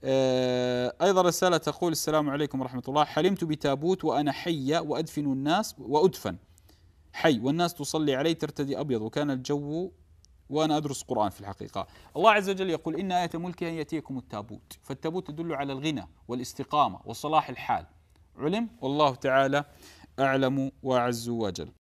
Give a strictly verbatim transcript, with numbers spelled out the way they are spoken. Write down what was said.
آه، أيضا رسالة تقول: السلام عليكم ورحمة الله، حلمت بتابوت وأنا حية وأدفن الناس وأدفن حي والناس تصلي علي ترتدي أبيض، وكان الجو وأنا أدرس قرآن في الحقيقة. الله عز وجل يقول: إن آية ملكه أن يأتيكم التابوت، فالتابوت تدل على الغنى والاستقامة وصلاح الحال. علم والله تعالى أعلم وأعز وأجل.